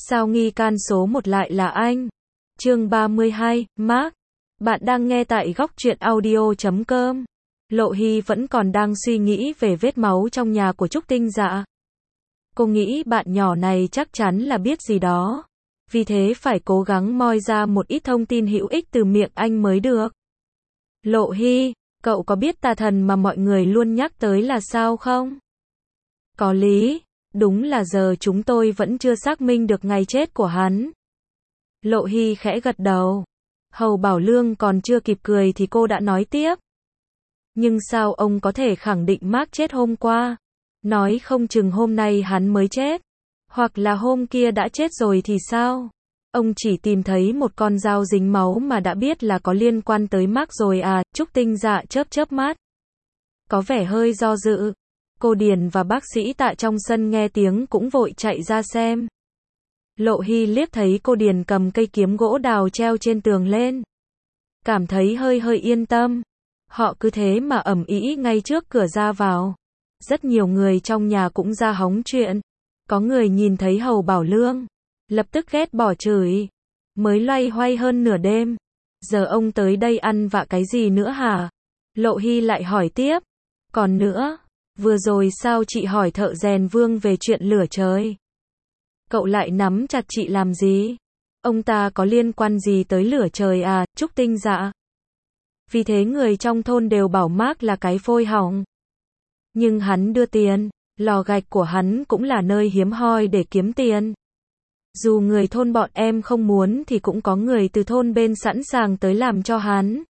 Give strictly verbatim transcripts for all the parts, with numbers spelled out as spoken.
Sao nghi can số một lại là anh? Chương ba mươi hai, Mark. Bạn đang nghe tại góc truyện audio chấm com. Lộ Hy vẫn còn đang suy nghĩ về vết máu trong nhà của Trúc Tinh Dạ. Cô nghĩ bạn nhỏ này chắc chắn là biết gì đó. Vì thế phải cố gắng moi ra một ít thông tin hữu ích từ miệng anh mới được. Lộ Hy, cậu có biết tà thần mà mọi người luôn nhắc tới là sao không? Có lý, đúng là giờ chúng tôi vẫn chưa xác minh được ngày chết của hắn. Lộ Hy khẽ gật đầu. Hầu Bảo Lương còn chưa kịp cười thì cô đã nói tiếp. Nhưng sao ông có thể khẳng định Mark chết hôm qua? Nói không chừng hôm nay hắn mới chết. Hoặc là hôm kia đã chết rồi thì sao? Ông chỉ tìm thấy một con dao dính máu mà đã biết là có liên quan tới Mark rồi à? Trúc Tinh Dạ chớp chớp mắt. Có vẻ hơi do dự. Cô Điền và bác sĩ Tạ trong sân nghe tiếng cũng vội chạy ra xem. Lộ Hy liếc thấy cô Điền cầm cây kiếm gỗ đào treo trên tường lên. Cảm thấy hơi hơi yên tâm. Họ cứ thế mà ầm ĩ ngay trước cửa ra vào. Rất nhiều người trong nhà cũng ra hóng chuyện. Có người nhìn thấy Hầu Bảo Lương, lập tức ghét bỏ chửi. Mới loay hoay hơn nửa đêm. Giờ ông tới đây ăn vạ cái gì nữa hả? Lộ Hy lại hỏi tiếp. Còn nữa, vừa rồi sao chị hỏi thợ rèn Vương về chuyện lửa trời? Cậu lại nắm chặt chị làm gì? Ông ta có liên quan gì tới lửa trời à? Trúc Tinh Dạ. Vì thế người trong thôn đều bảo Mark là cái phôi hỏng. Nhưng hắn đưa tiền, lò gạch của hắn cũng là nơi hiếm hoi để kiếm tiền. Dù người thôn bọn em không muốn thì cũng có người từ thôn bên sẵn sàng tới làm cho hắn.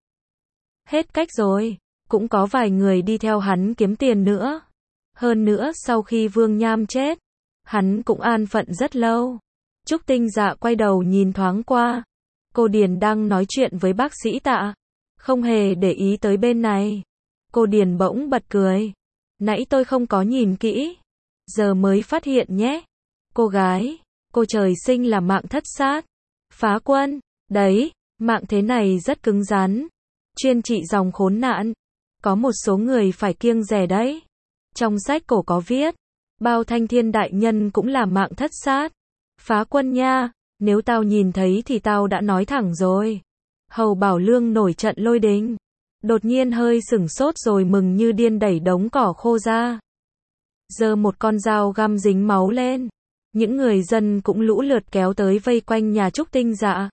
Hết cách rồi, cũng có vài người đi theo hắn kiếm tiền nữa. Hơn nữa sau khi Vương Nham chết, hắn cũng an phận rất lâu. Trúc Tinh Dạ quay đầu nhìn thoáng qua. Cô Điền đang nói chuyện với bác sĩ Tạ, không hề để ý tới bên này. Cô Điền bỗng bật cười. Nãy tôi không có nhìn kỹ, giờ mới phát hiện nhé. Cô gái, cô trời sinh là mạng thất sát. Phá quân, đấy, mạng thế này rất cứng rắn. Chuyên trị dòng khốn nạn. Có một số người phải kiêng dè đấy. Trong sách cổ có viết, Bao Thanh Thiên đại nhân cũng là mạng thất sát. Phá quân nha, nếu tao nhìn thấy thì tao đã nói thẳng rồi. Hầu Bảo Lương nổi trận lôi đình. Đột nhiên hơi sửng sốt rồi mừng như điên đẩy đống cỏ khô ra. Giơ một con dao găm dính máu lên. Những người dân cũng lũ lượt kéo tới vây quanh nhà Trúc Tinh Dạ.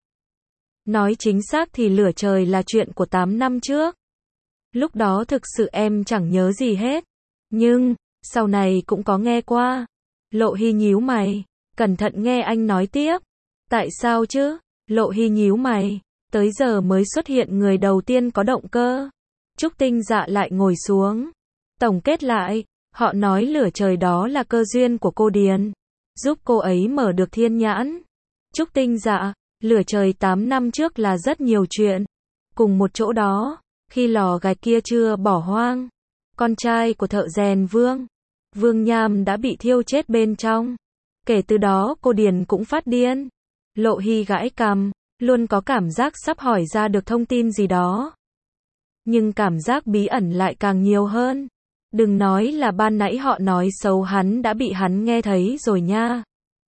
Nói chính xác thì lửa trời là chuyện của tám năm trước. Lúc đó thực sự em chẳng nhớ gì hết. Nhưng, sau này cũng có nghe qua. Lộ Hy nhíu mày, cẩn thận nghe anh nói tiếp. Tại sao chứ? Lộ Hy nhíu mày. Tới giờ mới xuất hiện người đầu tiên có động cơ. Trúc Tinh Dạ lại ngồi xuống. Tổng kết lại, họ nói lửa trời đó là cơ duyên của cô Điền, giúp cô ấy mở được thiên nhãn. Trúc Tinh Dạ, lửa trời tám năm trước là rất nhiều chuyện. Cùng một chỗ đó, khi lò gạch kia chưa bỏ hoang, con trai của thợ rèn Vương, Vương Nham đã bị thiêu chết bên trong. Kể từ đó cô Điền cũng phát điên. Lộ Hy gãi cằm. Luôn có cảm giác sắp hỏi ra được thông tin gì đó. Nhưng cảm giác bí ẩn lại càng nhiều hơn. Đừng nói là ban nãy họ nói xấu hắn đã bị hắn nghe thấy rồi nha.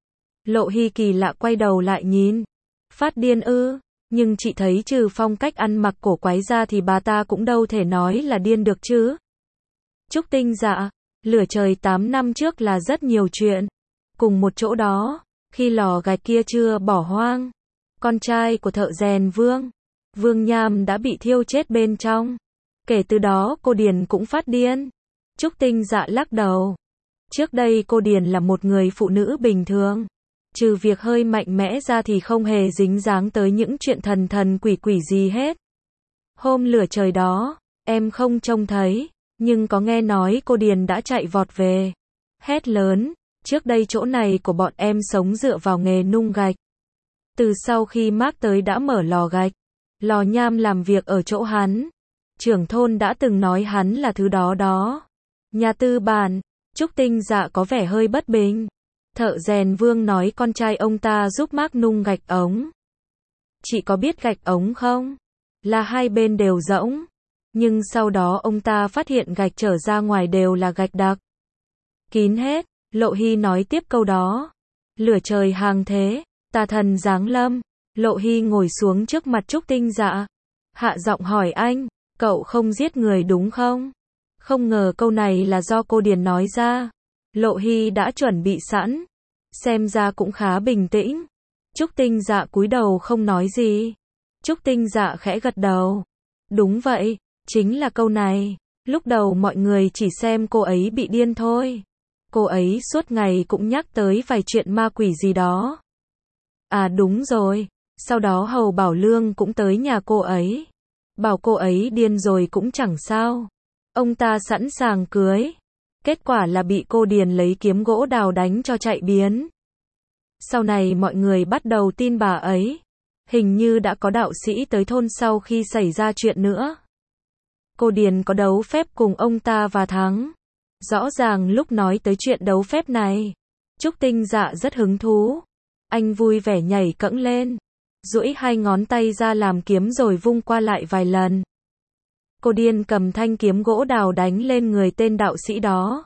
Lộ Hy kỳ lạ quay đầu lại nhìn. Phát điên ư? Nhưng chị thấy trừ phong cách ăn mặc cổ quái ra thì bà ta cũng đâu thể nói là điên được chứ. Trúc Tinh Dạ, lửa trời tám năm trước là rất nhiều chuyện. Cùng một chỗ đó, khi lò gạch kia chưa bỏ hoang, con trai của thợ rèn Vương, Vương Nham đã bị thiêu chết bên trong. Kể từ đó cô Điền cũng phát điên. Trúc Tinh Dạ lắc đầu. Trước đây cô Điền là một người phụ nữ bình thường. Trừ việc hơi mạnh mẽ ra thì không hề dính dáng tới những chuyện thần thần quỷ quỷ gì hết. Hôm lửa trời đó, em không trông thấy, nhưng có nghe nói cô Điền đã chạy vọt về. Hét lớn, trước đây chỗ này của bọn em sống dựa vào nghề nung gạch. Từ sau khi Mark tới đã mở lò gạch, lò nham làm việc ở chỗ hắn. Trưởng thôn đã từng nói hắn là thứ đó đó. Nhà tư bản, Trúc Tinh Dạ có vẻ hơi bất bình. Thợ rèn Vương nói con trai ông ta giúp Mark nung gạch ống. Chị có biết gạch ống không? Là hai bên đều rỗng. Nhưng sau đó ông ta phát hiện gạch trở ra ngoài đều là gạch đặc. Kín hết, Lộ Hy nói tiếp câu đó. Lửa trời hàng thế, tà thần giáng lâm. Lộ Hy ngồi xuống trước mặt Trúc Tinh Dạ. Hạ giọng hỏi anh, cậu không giết người đúng không? Không ngờ câu này là do cô Điền nói ra. Lộ Hy đã chuẩn bị sẵn. Xem ra cũng khá bình tĩnh. Trúc Tinh Dạ cúi đầu không nói gì. Trúc Tinh Dạ khẽ gật đầu. Đúng vậy, chính là câu này. Lúc đầu mọi người chỉ xem cô ấy bị điên thôi. Cô ấy suốt ngày cũng nhắc tới vài chuyện ma quỷ gì đó. À đúng rồi, sau đó Hầu Bảo Lương cũng tới nhà cô ấy. Bảo cô ấy điên rồi cũng chẳng sao. Ông ta sẵn sàng cưới. Kết quả là bị cô Điền lấy kiếm gỗ đào đánh cho chạy biến. Sau này mọi người bắt đầu tin bà ấy. Hình như đã có đạo sĩ tới thôn sau khi xảy ra chuyện nữa. Cô Điền có đấu phép cùng ông ta và thắng. Rõ ràng lúc nói tới chuyện đấu phép này, Trúc Tinh Dạ rất hứng thú. Anh vui vẻ nhảy cẫng lên, duỗi hai ngón tay ra làm kiếm rồi vung qua lại vài lần. Cô Điên cầm thanh kiếm gỗ đào đánh lên người tên đạo sĩ đó.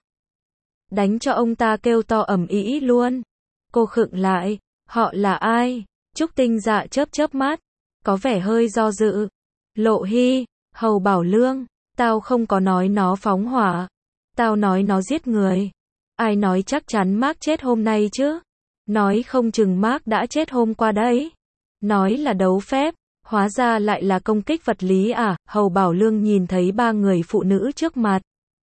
Đánh cho ông ta kêu to ầm ĩ luôn. Cô khựng lại, họ là ai? Trúc Tinh Dạ chớp chớp mắt, có vẻ hơi do dự. Lộ Hy, Hầu Bảo Lương, tao không có nói nó phóng hỏa. Tao nói nó giết người. Ai nói chắc chắn Mark chết hôm nay chứ? Nói không chừng Mark đã chết hôm qua đấy. Nói là đấu phép, hóa ra lại là công kích vật lý à? Hầu Bảo Lương nhìn thấy ba người phụ nữ trước mặt.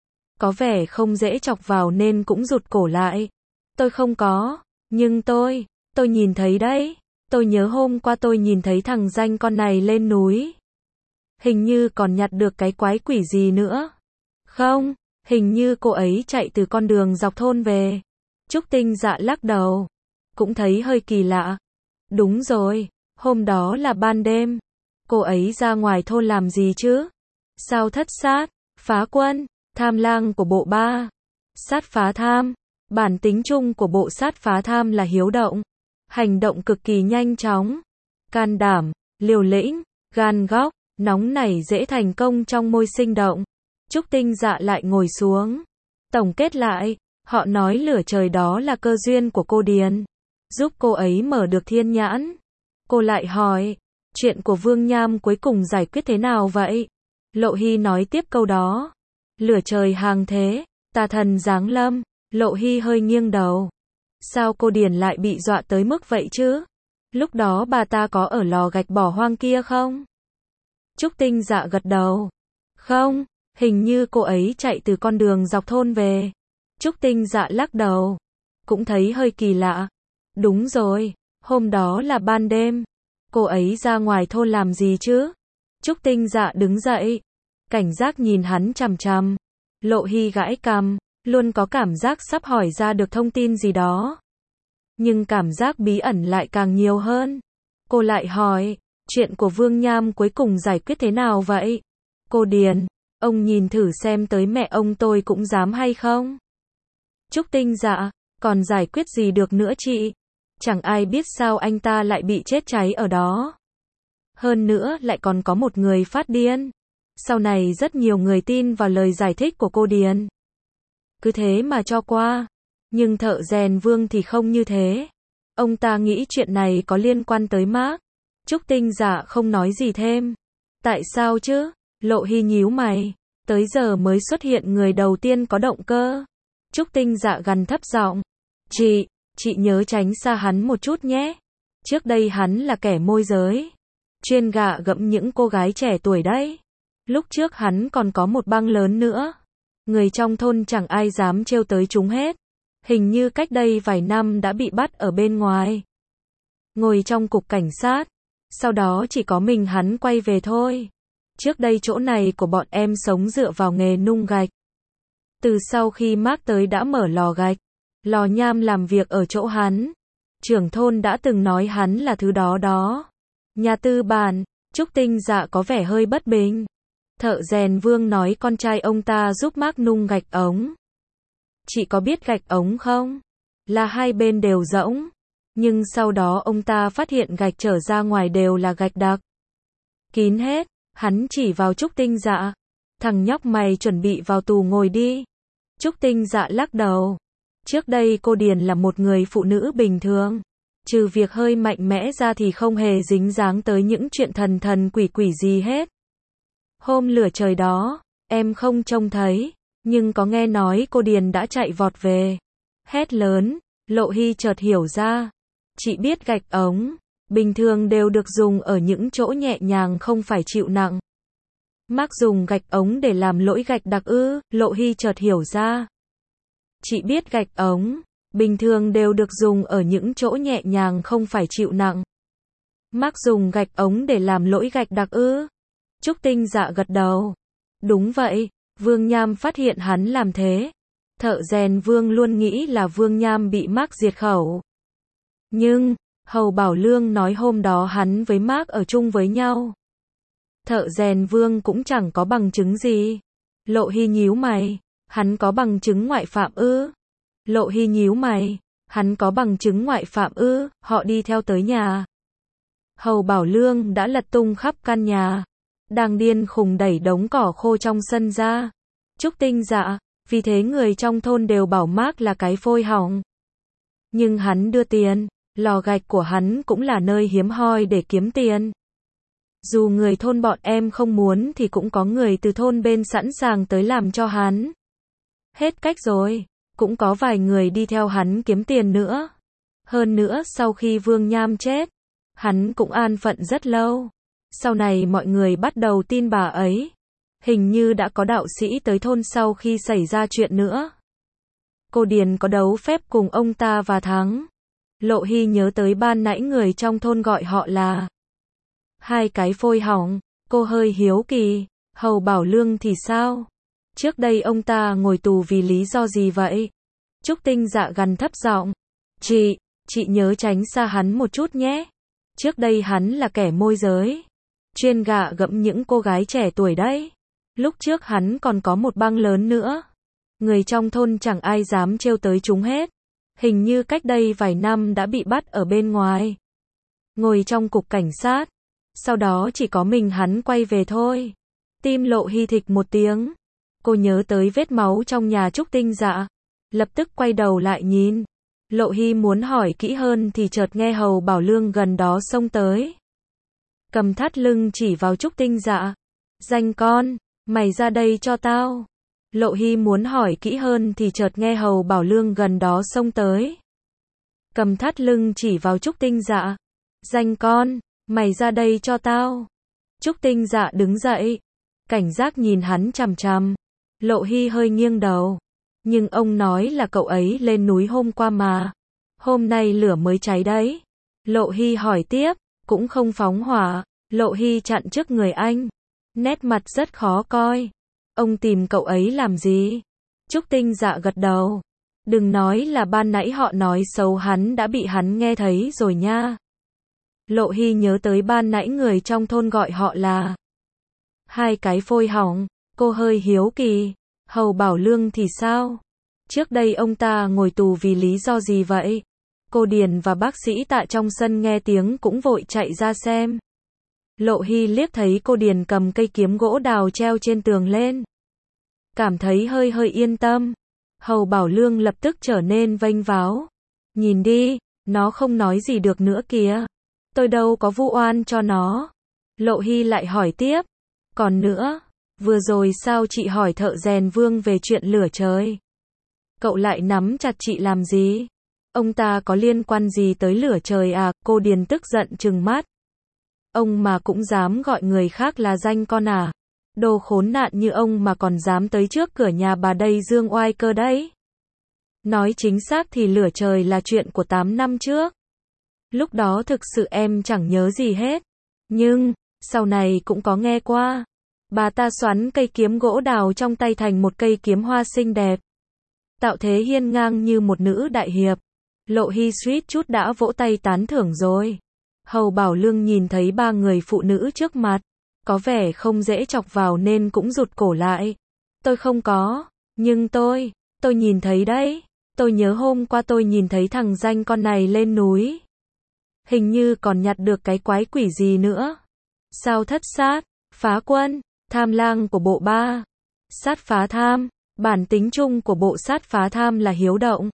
Có vẻ không dễ chọc vào nên cũng rụt cổ lại. Tôi không có, nhưng tôi, tôi nhìn thấy đấy. Tôi nhớ hôm qua tôi nhìn thấy thằng danh con này lên núi. Hình như còn nhặt được cái quái quỷ gì nữa. Không, hình như cô ấy chạy từ con đường dọc thôn về. Trúc Tinh Dạ lắc đầu. Cũng thấy hơi kỳ lạ. Đúng rồi, hôm đó là ban đêm. Cô ấy ra ngoài thôn làm gì chứ? Sao thất sát, phá quân, tham lang của bộ ba. Sát phá tham. Bản tính chung của bộ sát phá tham là hiếu động. Hành động cực kỳ nhanh chóng. Can đảm, liều lĩnh, gan góc, nóng nảy dễ thành công trong môi sinh động. Trúc Tinh Dạ lại ngồi xuống. Tổng kết lại, họ nói lửa trời đó là cơ duyên của cô Điền. Giúp cô ấy mở được thiên nhãn. Cô lại hỏi, chuyện của Vương Nham cuối cùng giải quyết thế nào vậy? Lộ Hy nói tiếp câu đó. Lửa trời hàng thế, tà thần giáng lâm. Lộ Hy hơi nghiêng đầu. Sao cô Điền lại bị dọa tới mức vậy chứ? Lúc đó bà ta có ở lò gạch bỏ hoang kia không? Trúc Tinh Dạ gật đầu. Không, hình như cô ấy chạy từ con đường dọc thôn về. Trúc Tinh Dạ lắc đầu. Cũng thấy hơi kỳ lạ. Đúng rồi, hôm đó là ban đêm. Cô ấy ra ngoài thôn làm gì chứ? Trúc Tinh Dạ đứng dậy. Cảnh giác nhìn hắn chằm chằm. Lộ Hy gãi cằm, luôn có cảm giác sắp hỏi ra được thông tin gì đó. Nhưng cảm giác bí ẩn lại càng nhiều hơn. Cô lại hỏi, chuyện của Vương Nham cuối cùng giải quyết thế nào vậy? Cô Điền, ông nhìn thử xem tới mẹ ông tôi cũng dám hay không? Trúc Tinh Dạ, còn giải quyết gì được nữa chị? Chẳng ai biết sao anh ta lại bị chết cháy ở đó. Hơn nữa lại còn có một người phát điên. Sau này rất nhiều người tin vào lời giải thích của cô Điền. Cứ thế mà cho qua. Nhưng thợ rèn Vương thì không như thế. Ông ta nghĩ chuyện này có liên quan tới Mark. Trúc Tinh Dạ không nói gì thêm. Tại sao chứ? Lộ Hy nhíu mày. Tới giờ mới xuất hiện người đầu tiên có động cơ. Trúc Tinh Dạ gằn thấp giọng. Chị, chị nhớ tránh xa hắn một chút nhé. Trước đây hắn là kẻ môi giới. Chuyên gạ gẫm những cô gái trẻ tuổi đấy. Lúc trước hắn còn có một băng lớn nữa. Người trong thôn chẳng ai dám trêu tới chúng hết. Hình như cách đây vài năm đã bị bắt ở bên ngoài. Ngồi trong cục cảnh sát. Sau đó chỉ có mình hắn quay về thôi. Trước đây chỗ này của bọn em sống dựa vào nghề nung gạch. Từ sau khi Mark tới đã mở lò gạch. Lò nham làm việc ở chỗ hắn. Trưởng thôn đã từng nói hắn là thứ đó đó. Nhà tư bản. Trúc Tinh Dạ có vẻ hơi bất bình. Thợ rèn Vương nói con trai ông ta giúp Mark nung gạch ống. Chị có biết gạch ống không? Là hai bên đều rỗng. Nhưng sau đó ông ta phát hiện gạch trở ra ngoài đều là gạch đặc. Kín hết. Hắn chỉ vào Trúc Tinh Dạ. Thằng nhóc mày chuẩn bị vào tù ngồi đi. Trúc Tinh Dạ lắc đầu. Trước đây cô Điền là một người phụ nữ bình thường. Trừ việc hơi mạnh mẽ ra thì không hề dính dáng tới những chuyện thần thần quỷ quỷ gì hết. Hôm lửa trời đó, em không trông thấy, nhưng có nghe nói cô Điền đã chạy vọt về. Hét lớn, Lộ Hy chợt hiểu ra. Chị biết gạch ống, bình thường đều được dùng ở những chỗ nhẹ nhàng không phải chịu nặng. Mark dùng gạch ống để làm lỗi gạch đặc ư, Lộ Hy chợt hiểu ra. Chị biết gạch ống, bình thường đều được dùng ở những chỗ nhẹ nhàng không phải chịu nặng. Mark dùng gạch ống để làm lỗi gạch đặc ư. Trúc Tinh Dạ gật đầu. Đúng vậy, Vương Nham phát hiện hắn làm thế. Thợ rèn Vương luôn nghĩ là Vương Nham bị Mark diệt khẩu. Nhưng, Hầu Bảo Lương nói hôm đó hắn với Mark ở chung với nhau. Thợ rèn Vương cũng chẳng có bằng chứng gì. Lộ Hy nhíu mày, hắn có bằng chứng ngoại phạm ư? Lộ Hy nhíu mày, hắn có bằng chứng ngoại phạm ư? Họ đi theo tới nhà. Hầu Bảo Lương đã lật tung khắp căn nhà, đang điên khùng đẩy đống cỏ khô trong sân ra. Trúc Tinh Dạ, vì thế người trong thôn đều bảo Mark là cái phôi hỏng. Nhưng hắn đưa tiền, lò gạch của hắn cũng là nơi hiếm hoi để kiếm tiền. Dù người thôn bọn em không muốn thì cũng có người từ thôn bên sẵn sàng tới làm cho hắn. Hết cách rồi, cũng có vài người đi theo hắn kiếm tiền nữa. Hơn nữa sau khi Vương Nham chết, hắn cũng an phận rất lâu. Sau này mọi người bắt đầu tin bà ấy. Hình như đã có đạo sĩ tới thôn sau khi xảy ra chuyện nữa. Cô Điền có đấu phép cùng ông ta và thắng. Lộ Hy nhớ tới ban nãy người trong thôn gọi họ là hai cái phôi hỏng. Cô hơi hiếu kỳ, Hầu Bảo Lương thì sao? Trước đây ông ta ngồi tù vì lý do gì vậy? Trúc Tinh Dạ gằn thấp giọng. Chị, chị nhớ tránh xa hắn một chút nhé. Trước đây hắn là kẻ môi giới, chuyên gạ gẫm những cô gái trẻ tuổi đấy. Lúc trước hắn còn có một băng lớn nữa. Người trong thôn chẳng ai dám trêu tới chúng hết. Hình như cách đây vài năm đã bị bắt ở bên ngoài. Ngồi trong cục cảnh sát. Sau đó chỉ có mình hắn quay về thôi. Tim Lộ Hy thịch một tiếng. Cô nhớ tới vết máu trong nhà Trúc Tinh Dạ. Lập tức quay đầu lại nhìn. Lộ Hy muốn hỏi kỹ hơn thì chợt nghe Hầu Bảo Lương gần đó xông tới. Cầm thắt lưng chỉ vào Trúc Tinh Dạ. Danh con, mày ra đây cho tao. Lộ Hy muốn hỏi kỹ hơn thì chợt nghe Hầu Bảo Lương gần đó xông tới. Cầm thắt lưng chỉ vào Trúc Tinh Dạ. Danh con, mày ra đây cho tao. Trúc Tinh Dạ đứng dậy. Cảnh giác nhìn hắn chằm chằm. Lộ Hy hơi nghiêng đầu. Nhưng ông nói là cậu ấy lên núi hôm qua mà. Hôm nay lửa mới cháy đấy. Lộ Hy hỏi tiếp. Cũng không phóng hỏa. Lộ Hy chặn trước người anh. Nét mặt rất khó coi. Ông tìm cậu ấy làm gì? Trúc Tinh Dạ gật đầu. Đừng nói là ban nãy họ nói xấu hắn đã bị hắn nghe thấy rồi nha. Lộ Hy nhớ tới ban nãy người trong thôn gọi họ là hai cái phôi hỏng. Cô hơi hiếu kỳ. Hầu Bảo Lương thì sao? Trước đây ông ta ngồi tù vì lý do gì vậy? Cô Điền và bác sĩ Tạ trong sân nghe tiếng cũng vội chạy ra xem. Lộ Hy liếc thấy cô Điền cầm cây kiếm gỗ đào treo trên tường lên. Cảm thấy hơi hơi yên tâm. Hầu Bảo Lương lập tức trở nên vênh váo. Nhìn đi, nó không nói gì được nữa kìa. Tôi đâu có vu oan cho nó. Lộ Hy lại hỏi tiếp. Còn nữa, vừa rồi sao chị hỏi thợ rèn Vương về chuyện lửa trời? Cậu lại nắm chặt chị làm gì? Ông ta có liên quan gì tới lửa trời à? Cô Điền tức giận trừng mắt. Ông mà cũng dám gọi người khác là danh con à? Đồ khốn nạn như ông mà còn dám tới trước cửa nhà bà đây dương oai cơ đấy. Nói chính xác thì lửa trời là chuyện của tám năm trước. Lúc đó thực sự em chẳng nhớ gì hết. Nhưng, sau này cũng có nghe qua. Bà ta xoắn cây kiếm gỗ đào trong tay thành một cây kiếm hoa xinh đẹp. Tạo thế hiên ngang như một nữ đại hiệp. Lộ Hy suýt chút đã vỗ tay tán thưởng rồi. Hầu Bảo Lương nhìn thấy ba người phụ nữ trước mặt. Có vẻ không dễ chọc vào nên cũng rụt cổ lại. Tôi không có. Nhưng tôi, tôi nhìn thấy đấy. Tôi nhớ hôm qua tôi nhìn thấy thằng danh con này lên núi. Hình như còn nhặt được cái quái quỷ gì nữa. Sao thất sát, phá quân, tham lang của bộ ba. Sát phá tham. Bản tính chung của bộ sát phá tham là hiếu động.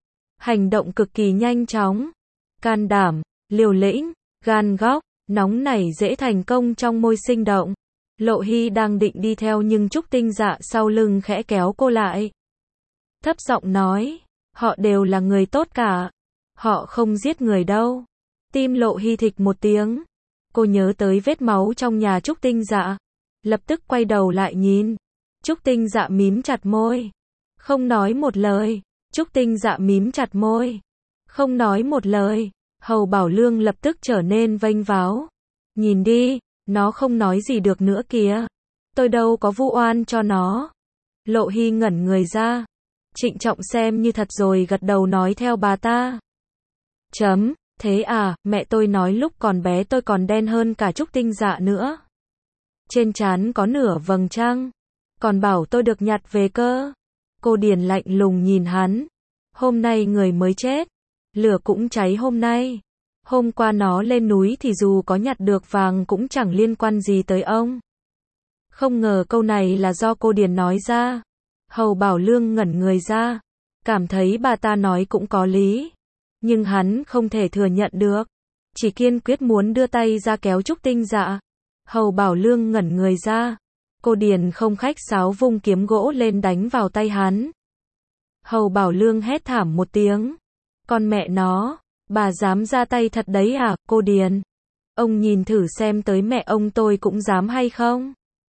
Hành động cực kỳ nhanh chóng, can đảm, liều lĩnh, gan góc, nóng nảy dễ thành công trong môi sinh động. Lộ Hy đang định đi theo nhưng Trúc Tinh Dạ sau lưng khẽ kéo cô lại. Thấp giọng nói, họ đều là người tốt cả. Họ không giết người đâu. Tim Lộ Hy thịch một tiếng. Cô nhớ tới vết máu trong nhà Trúc Tinh Dạ. Lập tức quay đầu lại nhìn. Trúc Tinh Dạ mím chặt môi. Không nói một lời. Trúc Tinh Dạ mím chặt môi. Không nói một lời. Hầu Bảo Lương lập tức trở nên vênh váo. Nhìn đi, nó không nói gì được nữa kìa. Tôi đâu có vu oan cho nó. Lộ Hy ngẩn người ra. Trịnh trọng xem như thật rồi gật đầu nói theo bà ta. Chấm, thế à, mẹ tôi nói lúc còn bé tôi còn đen hơn cả Trúc Tinh Dạ nữa. Trên trán có nửa vầng trăng. Còn bảo tôi được nhặt về cơ. Cô Điền lạnh lùng nhìn hắn. Hôm nay người mới chết. Lửa cũng cháy hôm nay. Hôm qua nó lên núi thì dù có nhặt được vàng cũng chẳng liên quan gì tới ông. Không ngờ câu này là do cô Điền nói ra. Hầu Bảo Lương ngẩn người ra. Cảm thấy bà ta nói cũng có lý. Nhưng hắn không thể thừa nhận được. Chỉ kiên quyết muốn đưa tay ra kéo Trúc Tinh Dạ. Hầu Bảo Lương ngẩn người ra. Cô Điền không khách sáo vung kiếm gỗ lên đánh vào tay hắn. Hầu Bảo Lương hét thảm một tiếng. Con mẹ nó, bà dám ra tay thật đấy à, cô Điền? Ông nhìn thử xem tới mẹ ông tôi cũng dám hay không?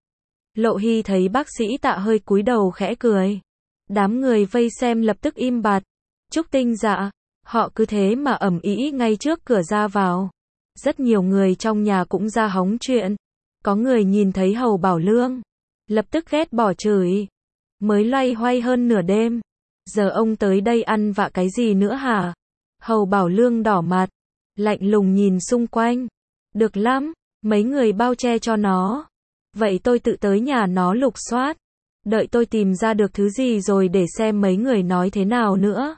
Lộ Hy thấy bác sĩ Tạ hơi cúi đầu khẽ cười. Đám người vây xem lập tức im bặt. Trúc Tinh Dạ, họ cứ thế mà ầm ĩ ngay trước cửa ra vào. Rất nhiều người trong nhà cũng ra hóng chuyện. Có người nhìn thấy Hầu Bảo Lương, lập tức ghét bỏ chửi. Mới loay hoay hơn nửa đêm. Giờ ông tới đây ăn vạ cái gì nữa hả? Hầu Bảo Lương đỏ mặt, lạnh lùng nhìn xung quanh. Được lắm, mấy người bao che cho nó. Vậy tôi tự tới nhà nó lục soát. Đợi tôi tìm ra được thứ gì rồi để xem mấy người nói thế nào nữa.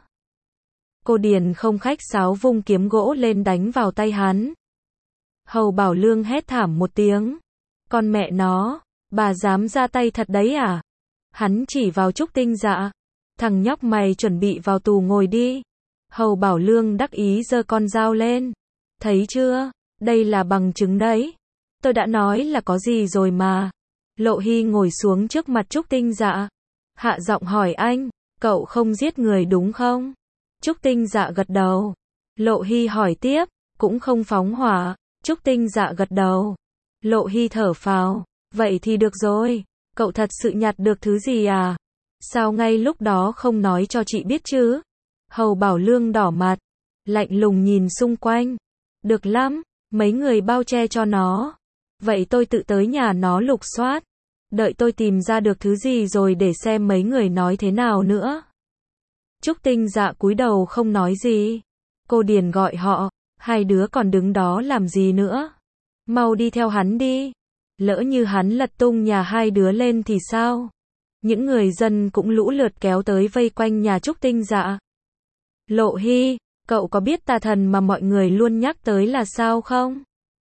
Cô Điền không khách sáo vung kiếm gỗ lên đánh vào tay hắn. Hầu Bảo Lương hét thảm một tiếng. Con mẹ nó, bà dám ra tay thật đấy à? Hắn chỉ vào Trúc Tinh Dạ. Thằng nhóc mày chuẩn bị vào tù ngồi đi. Hầu Bảo Lương đắc ý giơ con dao lên. Thấy chưa? Đây là bằng chứng đấy. Tôi đã nói là có gì rồi mà. Lộ Hy ngồi xuống trước mặt Trúc Tinh Dạ. Hạ giọng hỏi anh, cậu không giết người đúng không? Trúc Tinh Dạ gật đầu. Lộ Hy hỏi tiếp, cũng không phóng hỏa. Trúc Tinh Dạ gật đầu. Lộ Hy thở phào. Vậy thì được rồi. Cậu thật sự nhặt được thứ gì à? Sao ngay lúc đó không nói cho chị biết chứ? Hầu Bảo Lương đỏ mặt, lạnh lùng nhìn xung quanh. Được lắm, mấy người bao che cho nó. Vậy tôi tự tới nhà nó lục soát. Đợi tôi tìm ra được thứ gì rồi để xem mấy người nói thế nào nữa. Trúc Tinh Dạ cúi đầu không nói gì. Cô Điền gọi họ, hai đứa còn đứng đó làm gì nữa? Mau đi theo hắn đi. Lỡ như hắn lật tung nhà hai đứa lên thì sao? Những người dân cũng lũ lượt kéo tới vây quanh nhà Trúc Tinh Dạ. Lộ Hy, cậu có biết tà thần mà mọi người luôn nhắc tới là sao không?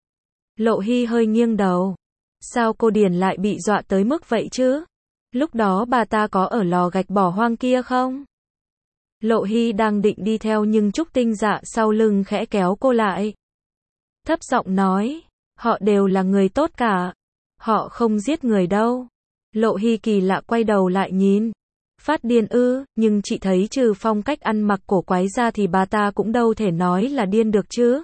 Lộ Hy hơi nghiêng đầu. Sao cô Điền lại bị dọa tới mức vậy chứ? Lúc đó bà ta có ở lò gạch bỏ hoang kia không? Lộ Hy đang định đi theo nhưng Trúc Tinh Dạ sau lưng khẽ kéo cô lại. Thấp giọng nói, họ đều là người tốt cả. Họ không giết người đâu. Lộ Hy kỳ lạ quay đầu lại nhìn. Phát điên ư, nhưng chị thấy trừ phong cách ăn mặc cổ quái ra thì bà ta cũng đâu thể nói là điên được chứ.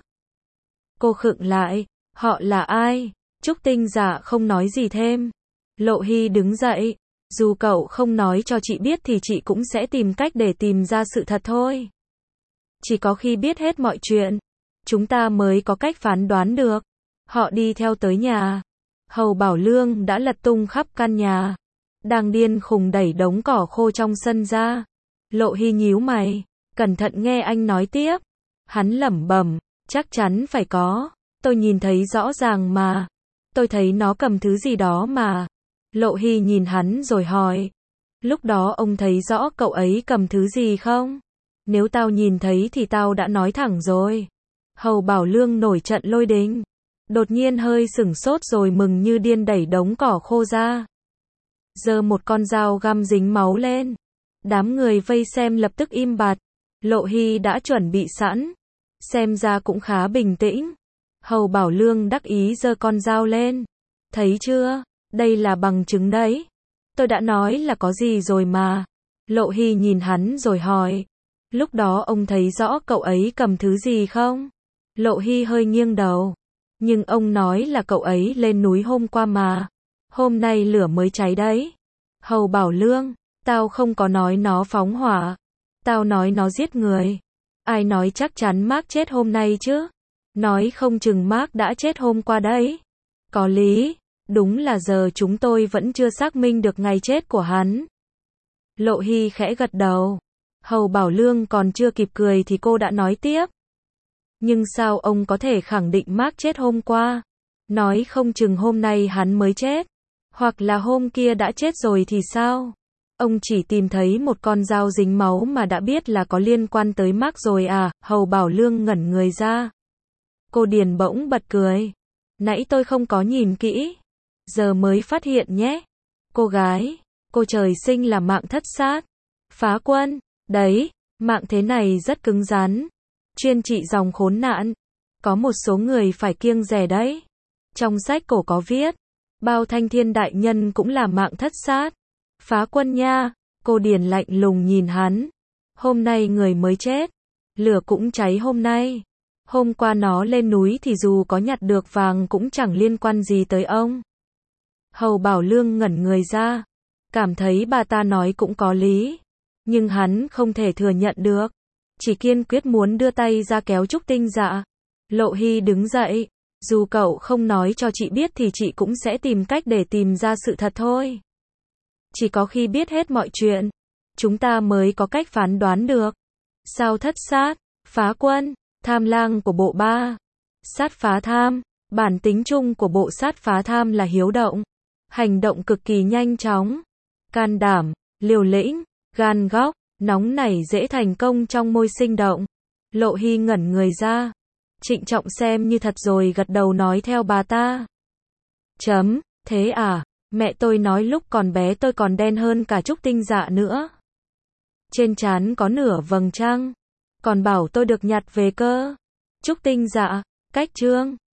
Cô khựng lại, họ là ai? Trúc Tinh Dạ không nói gì thêm. Lộ Hy đứng dậy, dù cậu không nói cho chị biết thì chị cũng sẽ tìm cách để tìm ra sự thật thôi. Chỉ có khi biết hết mọi chuyện, chúng ta mới có cách phán đoán được. Họ đi theo tới nhà. Hầu Bảo Lương đã lật tung khắp căn nhà. Đang điên khùng đẩy đống cỏ khô trong sân ra. Lộ Hy nhíu mày, cẩn thận nghe anh nói tiếp. Hắn lẩm bẩm, chắc chắn phải có. Tôi nhìn thấy rõ ràng mà. Tôi thấy nó cầm thứ gì đó mà. Lộ Hy nhìn hắn rồi hỏi. Lúc đó ông thấy rõ cậu ấy cầm thứ gì không? Nếu tao nhìn thấy thì tao đã nói thẳng rồi. Hầu Bảo Lương nổi trận lôi đình. Đột nhiên hơi sửng sốt rồi mừng như điên đẩy đống cỏ khô ra. Giơ một con dao găm dính máu lên. Đám người vây xem lập tức im bặt. Lộ Hy đã chuẩn bị sẵn, xem ra cũng khá bình tĩnh. Hầu Bảo Lương đắc ý giơ con dao lên. Thấy chưa, đây là bằng chứng đấy. Tôi đã nói là có gì rồi mà. Lộ Hy nhìn hắn rồi hỏi. Lúc đó ông thấy rõ cậu ấy cầm thứ gì không? Lộ Hy hơi nghiêng đầu. Nhưng ông nói là cậu ấy lên núi hôm qua mà. Hôm nay lửa mới cháy đấy. Hầu Bảo Lương, tao không có nói nó phóng hỏa. Tao nói nó giết người. Ai nói chắc chắn Mark chết hôm nay chứ? Nói không chừng Mark đã chết hôm qua đấy. Có lý, đúng là giờ chúng tôi vẫn chưa xác minh được ngày chết của hắn. Lộ Hy khẽ gật đầu. Hầu Bảo Lương còn chưa kịp cười thì cô đã nói tiếp. Nhưng sao ông có thể khẳng định Mark chết hôm qua? Nói không chừng hôm nay hắn mới chết. Hoặc là hôm kia đã chết rồi thì sao? Ông chỉ tìm thấy một con dao dính máu mà đã biết là có liên quan tới Mark rồi à? Hầu Bảo Lương ngẩn người ra. Cô Điền bỗng bật cười. Nãy tôi không có nhìn kỹ. Giờ mới phát hiện nhé. Cô gái, cô trời sinh là mạng thất sát. Phá quân, đấy, mạng thế này rất cứng rắn. Chuyên trị dòng khốn nạn. Có một số người phải kiêng dè đấy. Trong sách cổ có viết. Bao Thanh Thiên đại nhân cũng là mạng thất sát. Phá quân nha. Cô Điền lạnh lùng nhìn hắn. Hôm nay người mới chết. Lửa cũng cháy hôm nay. Hôm qua nó lên núi thì dù có nhặt được vàng cũng chẳng liên quan gì tới ông. Hầu Bảo Lương ngẩn người ra. Cảm thấy bà ta nói cũng có lý. Nhưng hắn không thể thừa nhận được. Chỉ kiên quyết muốn đưa tay ra kéo Trúc Tinh Dạ. Lộ Hy đứng dậy. Dù cậu không nói cho chị biết thì chị cũng sẽ tìm cách để tìm ra sự thật thôi. Chỉ có khi biết hết mọi chuyện, chúng ta mới có cách phán đoán được. Sao thất sát, phá quân, tham lang của bộ ba. Sát phá tham, bản tính chung của bộ sát phá tham là hiếu động. Hành động cực kỳ nhanh chóng, can đảm, liều lĩnh, gan góc, nóng nảy dễ thành công trong môi sinh động. Lộ Hy ngẩn người ra. Trịnh trọng xem như thật rồi gật đầu nói theo bà ta. Chấm, thế à, mẹ tôi nói lúc còn bé tôi còn đen hơn cả Trúc Tinh Dạ nữa. Trên trán có nửa vầng trăng. Còn bảo tôi được nhặt về cơ. Trúc Tinh Dạ, cách chương.